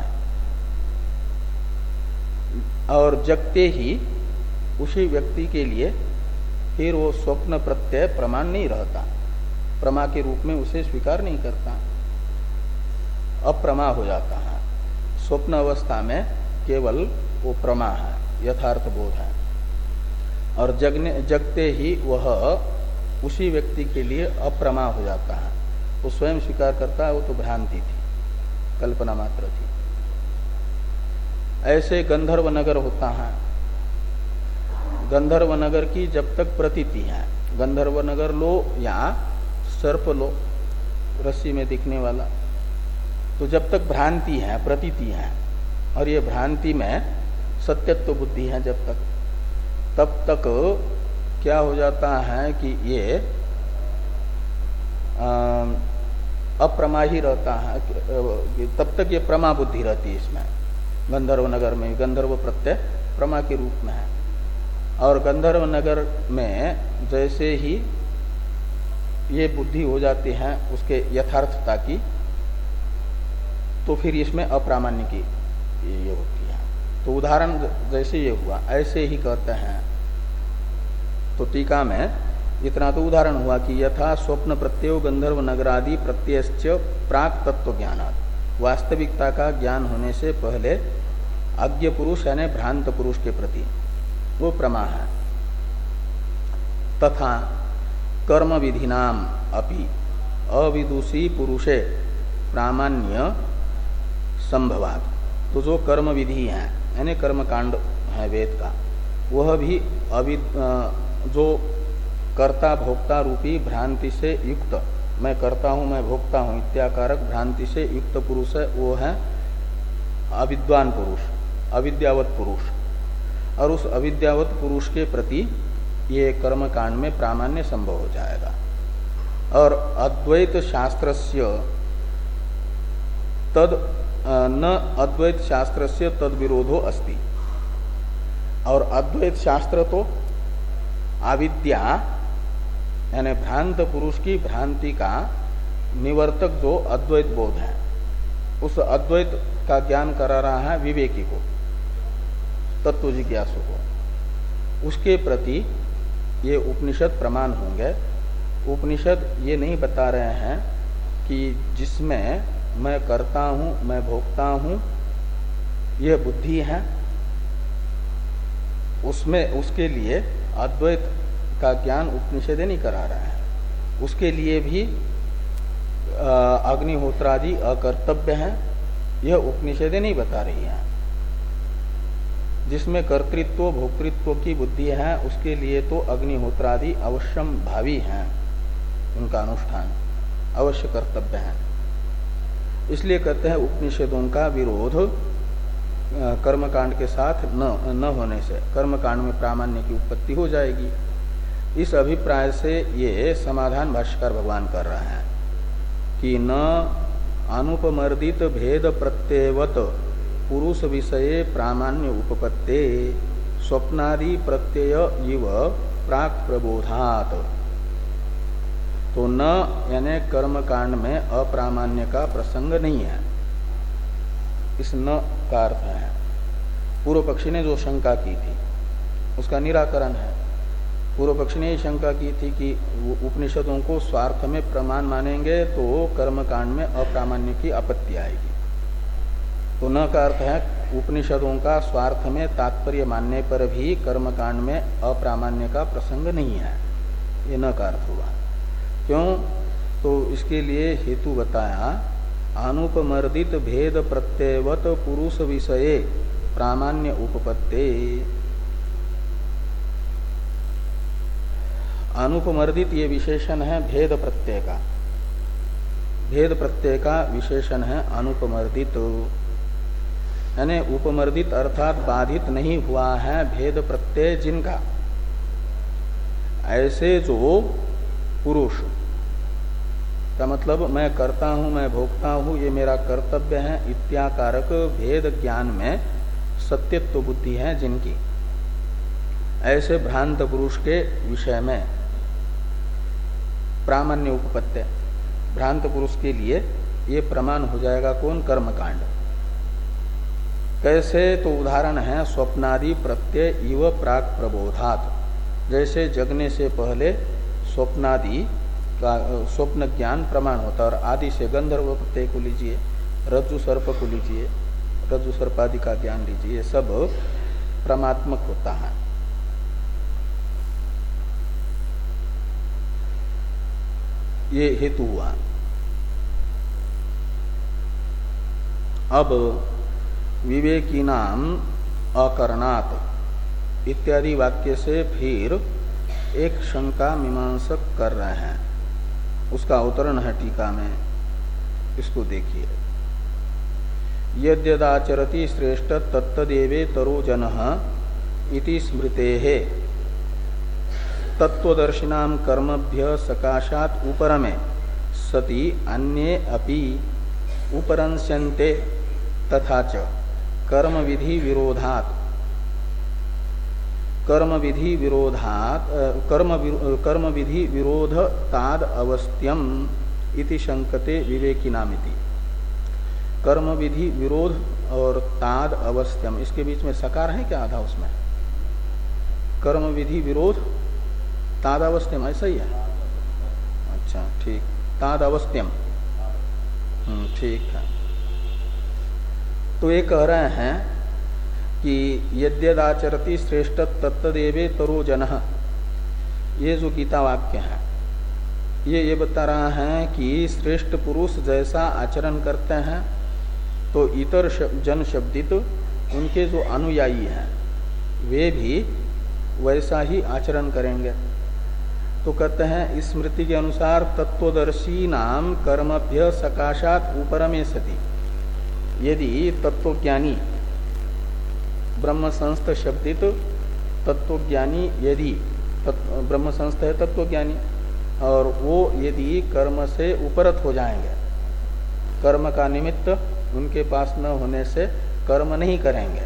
[SPEAKER 1] और जगते ही उसी व्यक्ति के लिए फिर वो स्वप्न प्रत्यय प्रमाण नहीं रहता, प्रमा के रूप में उसे स्वीकार नहीं करता, अप्रमा हो जाता है। स्वप्न अवस्था में केवल वो प्रमा है, यथार्थ बोध है, और जगने जगते ही वह उसी व्यक्ति के लिए अप्रमा हो जाता है। वो स्वयं स्वीकार करता है वो तो भ्रांति थी, कल्पना मात्र थी। ऐसे गंधर्व नगर होता है। गंधर्व नगर की जब तक प्रतीति है, गंधर्व नगर लो या सर्प लो रस्सी में दिखने वाला, तो जब तक भ्रांति है, प्रतीति है, और ये भ्रांति में सत्यत्व बुद्धि है जब तक, तब तक क्या हो जाता है कि ये अप्रमा ही रहता है। तब तक ये प्रमा बुद्धि रहती है इसमें। गंधर्व नगर में गंधर्व प्रत्यय प्रमा के रूप में है, और गंधर्व नगर में जैसे ही ये बुद्धि हो जाती है उसके यथार्थता की, तो फिर इसमें अप्रामाण्य की ये होती है। तो उदाहरण जैसे ये हुआ ऐसे ही कहते हैं। तो टीका में इतना तो उदाहरण हुआ कि यथा स्वप्न प्रत्ययो गंधर्व नगरादि प्रत्ययश्च प्राक तत्व ज्ञानात्, वास्तविकता का ज्ञान होने से पहले अज्ञ पुरुष यानी भ्रांत पुरुष के प्रति वो प्रमा है। तथा कर्म विधिनाम अपि अविदुषी पुरुषे प्रामाण्य संभवात्, तो जो कर्म विधि है यानी कर्म कांड है वेद का, वह भी अवि जो कर्ता भोक्ता रूपी भ्रांति से युक्त, मैं करता हूं मैं भोगता हूं इत्याकारक भ्रांति से युक्त पुरुष है, वो है अविद्वान पुरुष, अविद्यावत पुरुष। और उस अविद्यावत पुरुष के प्रति ये कर्म कांड में प्रामाण्य संभव हो जाएगा। और अद्वैत शास्त्रस्य तद न अद्वैत शास्त्रस्य तद विरोधो अस्ति, और अद्वैत शास्त्र तो अविद्या यानी भ्रांत पुरुष की भ्रांति का निवर्तक जो अद्वैत बोध है, उस अद्वैत का ज्ञान करा रहा है विवेकी को, तत्व जिज्ञासु को। उसके प्रति ये उपनिषद प्रमाण होंगे। उपनिषद ये नहीं बता रहे हैं कि जिसमें मैं करता हूं मैं भोगता हूं यह बुद्धि है, उसमें उसके लिए अद्वैत का ज्ञान उपनिषद नहीं करा रहा है। उसके लिए भी अग्निहोत्रादि अकर्तव्य है, यह उपनिषद नहीं बता रही है। जिसमें कर्तृत्व भोक्तृत्व की बुद्धि है उसके लिए तो अग्निहोत्रादि अवश्यम भावी हैं, उनका अनुष्ठान अवश्य कर्तव्य है। इसलिए कहते हैं उपनिषदों का विरोध कर्मकांड के साथ न न होने से कर्मकांड में प्रामाण्य की उत्पत्ति हो जाएगी। इस अभिप्राय से ये समाधान भाष्यकार भगवान कर रहे हैं कि न अनुपमर्दित भेद प्रत्ययवत पुरुष विषये प्रामाण्य उपपत्ते, स्वप्नादि प्रत्यय इव प्राक प्रबोधात, तो न यानी कर्म कांड में अप्रामाण्य का प्रसंग नहीं है। इस न का अर्थ है पूर्व पक्षी ने जो शंका की थी उसका निराकरण है। पूर्व पक्षी ने शंका की थी कि उपनिषदों को स्वार्थ में प्रमाण मानेंगे तो कर्म कांड में अप्रामाण्य की आपत्ति आएगी। तो न का अर्थ है उपनिषदों का स्वार्थ में तात्पर्य मानने पर भी कर्म कांड में अप्रामाण्य का प्रसंग नहीं है, ये न का अर्थ हुआ। क्यों? तो इसके लिए हेतु बताया, अनुपमर्दित भेद प्रत्ययवत पुरुष विषये प्रामाण्य उपपत्ते। अनुपमर्दित ये विशेषण है भेद प्रत्यय का, भेद प्रत्यय का विशेषण है अनुपमर्दित, यानी उपमर्दित अर्थात बाधित नहीं हुआ है भेद प्रत्यय जिनका, ऐसे जो पुरुष का मतलब मैं करता हूं, मैं भोगता हूं, ये मेरा कर्तव्य है इत्याकारक भेद ज्ञान में सत्यत्व बुद्धि है जिनकी, ऐसे भ्रांत पुरुष के विषय में प्रामाण्य उपपत्ति, भ्रांत पुरुष के लिए ये प्रमाण हो जाएगा। कौन? कर्मकांड। कैसे? तो उदाहरण है स्वप्नादि प्रत्यय इव प्राक प्रबोधात, जैसे जगने से पहले स्वप्नादि का स्वप्न ज्ञान प्रमाण होता है। और आदि से गंधर्व प्रत्यय को लीजिए, रज्जु सर्प को लीजिए, रज्जु सर्पादि का ज्ञान लीजिए, ये सब प्रमात्मक होता है। ये हेतु हुआ। अब विवेकी नाम अकरणात् इत्यादि वाक्य से फिर एक शंका मीमांसक कर रहे हैं, उसका अवतरण है टीका में, इसको देखिए। यद्यदाचरति श्रेष्ठ तत्तदेवे तरो जनः इति स्मृतेः तत्वदर्शिनां कर्मभ्य सकाशात् उपरमे सति अन्ये अपि उपरंस्यन्ते तथा च कर्म विधि विरोधात् कर्म विधि विरोधात् कर्म कर्म विधि विरोध ताद अवस्थ्यम इति शंकते विवेकिनामिति। कर्म विधि विरोध और ताद अवस्थ्यम, इसके बीच में सकार है क्या आधा उसमें? कर्म विधि विरोध ताद अवस्थ्यम, ऐसा ही है। अच्छा ठीक, ताद अवस्थ्यम, ठीक है। तो ये कह रहे हैं कि यद्यदाचरति श्रेष्ठ तत्तदेवे तरो जनः, ये जो गीता वाक्य है ये ये बता रहा है कि श्रेष्ठ पुरुष जैसा आचरण करते हैं तो इतर जन शब्दित उनके जो अनुयायी हैं वे भी वैसा ही आचरण करेंगे। तो कहते हैं स्मृति के अनुसार तत्वदर्शी नाम कर्मभ्य सकाशात उपरमे सति, यदि तत्वज्ञानी ब्रह्म संस्थ शब्दित तत्वज्ञानी यदि तत्व, ब्रह्म संस्थ है तत्वज्ञानी, और वो यदि कर्म से उपरत हो जाएंगे, कर्म का निमित्त उनके पास न होने से कर्म नहीं करेंगे,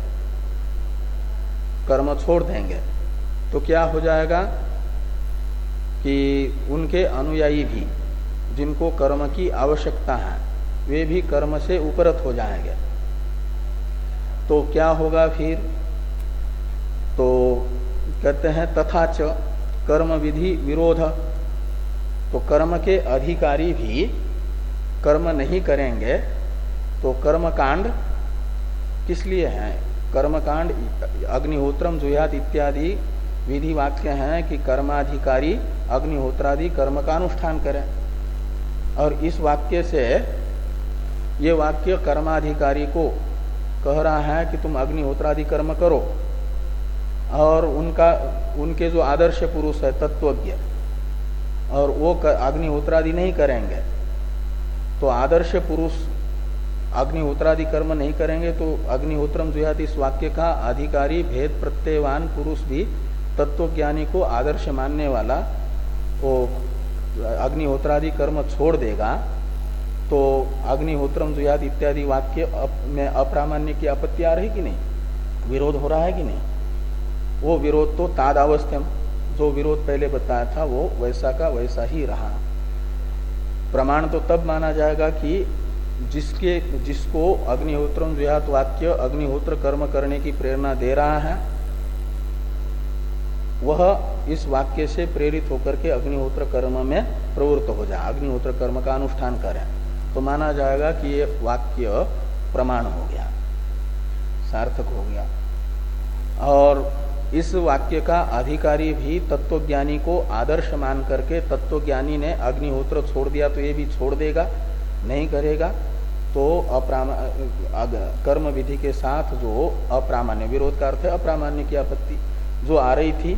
[SPEAKER 1] कर्म छोड़ देंगे, तो क्या हो जाएगा कि उनके अनुयायी भी जिनको कर्म की आवश्यकता है वे भी कर्म से उपरत हो जाएंगे। तो क्या होगा फिर? तो कहते हैं तथा च कर्म विधि विरोध, तो कर्म के अधिकारी भी कर्म नहीं करेंगे। तो कर्म कांड किस लिए है? कर्म कांड अग्निहोत्रम जुयात इत्यादि विधि वाक्य हैं कि कर्माधिकारी अग्निहोत्रादि कर्म का अनुष्ठान करें, और इस वाक्य से ये वाक्य कर्माधिकारी को कह रहा है कि तुम अग्निहोत्रादि कर्म करो, और उनका उनके जो आदर्श पुरुष है तत्वज्ञ और वो अग्निहोत्रादि नहीं करेंगे, तो आदर्श पुरुष अग्निहोत्रादि कर्म नहीं करेंगे तो अग्निहोत्रम जुयात इस वाक्य का अधिकारी भेद प्रत्ययवान पुरुष भी तत्वज्ञानी को आदर्श मानने वाला वो अग्निहोत्रादि कर्म छोड़ देगा, तो अग्निहोत्रम जुयात इत्यादि वाक्य अप, में अप्रामाण्य की आपत्ति आ रही कि नहीं? विरोध हो रहा है कि नहीं? वो विरोध तो तादावस्थ्यम, जो विरोध पहले बताया था वो वैसा का वैसा ही रहा। प्रमाण तो तब माना जाएगा कि जिसके जिसको अग्निहोत्र जुयात वाक्य अग्निहोत्र कर्म करने की प्रेरणा दे रहा है, वह इस वाक्य से प्रेरित होकर के अग्निहोत्र कर्म में प्रवृत्त हो जाए, अग्निहोत्र कर्म का अनुष्ठान करें, तो माना जाएगा कि ये वाक्य प्रमाण हो गया, सार्थक हो गया। और इस वाक्य का अधिकारी भी तत्वज्ञानी को आदर्श मान करके, तत्वज्ञानी ने अग्निहोत्र छोड़ दिया तो ये भी छोड़ देगा, नहीं करेगा तो अप्रामा कर्म विधि के साथ जो अप्रामाण्य, विरोध का अर्थ है अप्रामाण्य की आपत्ति जो आ रही थी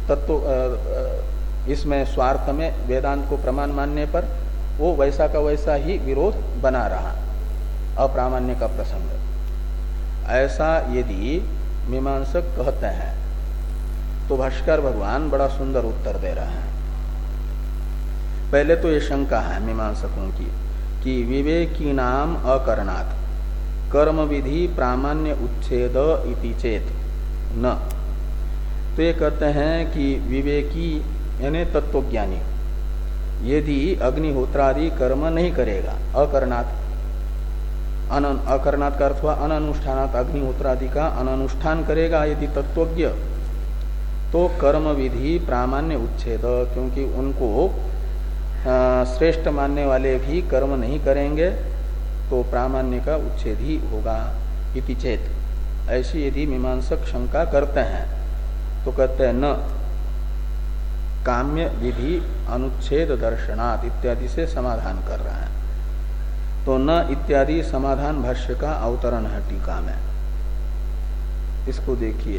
[SPEAKER 1] तत्व इसमें स्वार्थ में वेदांत को प्रमाण मानने पर, वो वैसा का वैसा ही विरोध बना रहा, अप्रामाण्य का प्रसंग। ऐसा यदि मीमांसक कहते हैं तो भाष्कर भगवान बड़ा सुंदर उत्तर दे रहे हैं। पहले तो ये शंका है मीमांसकों की कि विवेकी नाम अकरणात् कर्म विधि प्रामाण्य उच्छेद इति चेत न। तो ये कहते हैं कि विवेकी यानी तत्वज्ञानी यदि अग्निहोत्रादि कर्म नहीं करेगा, अकरणात्, अन अकरणात् का अर्थ हुआ अननुष्ठानात्, अग्निहोत्रादि का अननुष्ठान करेगा यदि तत्वज्ञ, तो कर्म विधि प्रामाण्य उच्छेद, क्योंकि उनको श्रेष्ठ मानने वाले भी कर्म नहीं करेंगे तो प्रामाण्य का उच्छेद ही होगा। इति चेत, ऐसी यदि मीमांसक शंका करते हैं तो कहते हैं न काम्य विधि अनुच्छेद दर्शनात् इत्यादि से समाधान कर रहे हैं। तो न इत्यादि समाधान भाष्य का अवतरण है टीका में, इसको देखिए।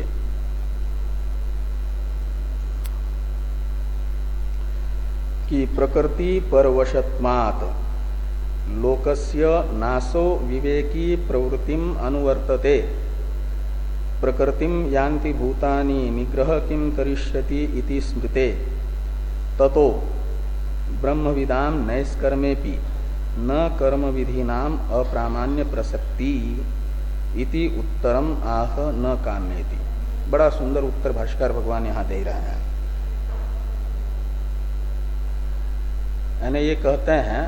[SPEAKER 1] कि प्रकृति परवशत्मात् लोकस्य नासो विवेकी प्रवृत्तिम अनुवर्तते, प्रकृतिम यान्ति भूतानि निग्रह किम करिष्यति इति स्मृते, ततो ब्रह्मविदाम नैष्कर्मेपि न कर्म विधिनाम अप्रामाण्य प्रसक्ति इति उत्तरम आह न काम्येति। बड़ा सुंदर उत्तर भाष्कर भगवान यहाँ दे रहे हैं। यानी ये कहते हैं,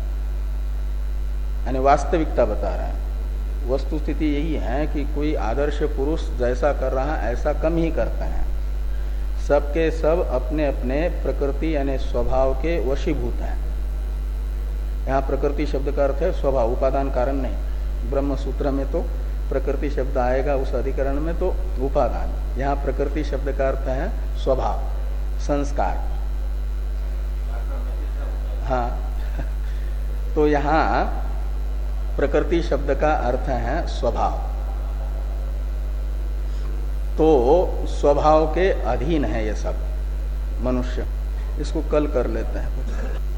[SPEAKER 1] यानी वास्तविकता बता रहे हैं, वस्तु स्थिति यही है कि कोई आदर्श पुरुष जैसा कर रहा है ऐसा कम ही करते हैं। सबके सब अपने अपने प्रकृति यानी स्वभाव के वशीभूत हैं। यहाँ प्रकृति शब्द का अर्थ है स्वभाव, उपादान कारण नहीं। ब्रह्म सूत्र में तो प्रकृति शब्द आएगा उस अधिकरण में तो उपादान, यहाँ प्रकृति शब्द का अर्थ है स्वभाव, संस्कार। हाँ तो यहाँ प्रकृति शब्द का अर्थ है स्वभाव, तो स्वभाव के अधीन है ये सब मनुष्य। इसको कल कर लेते हैं।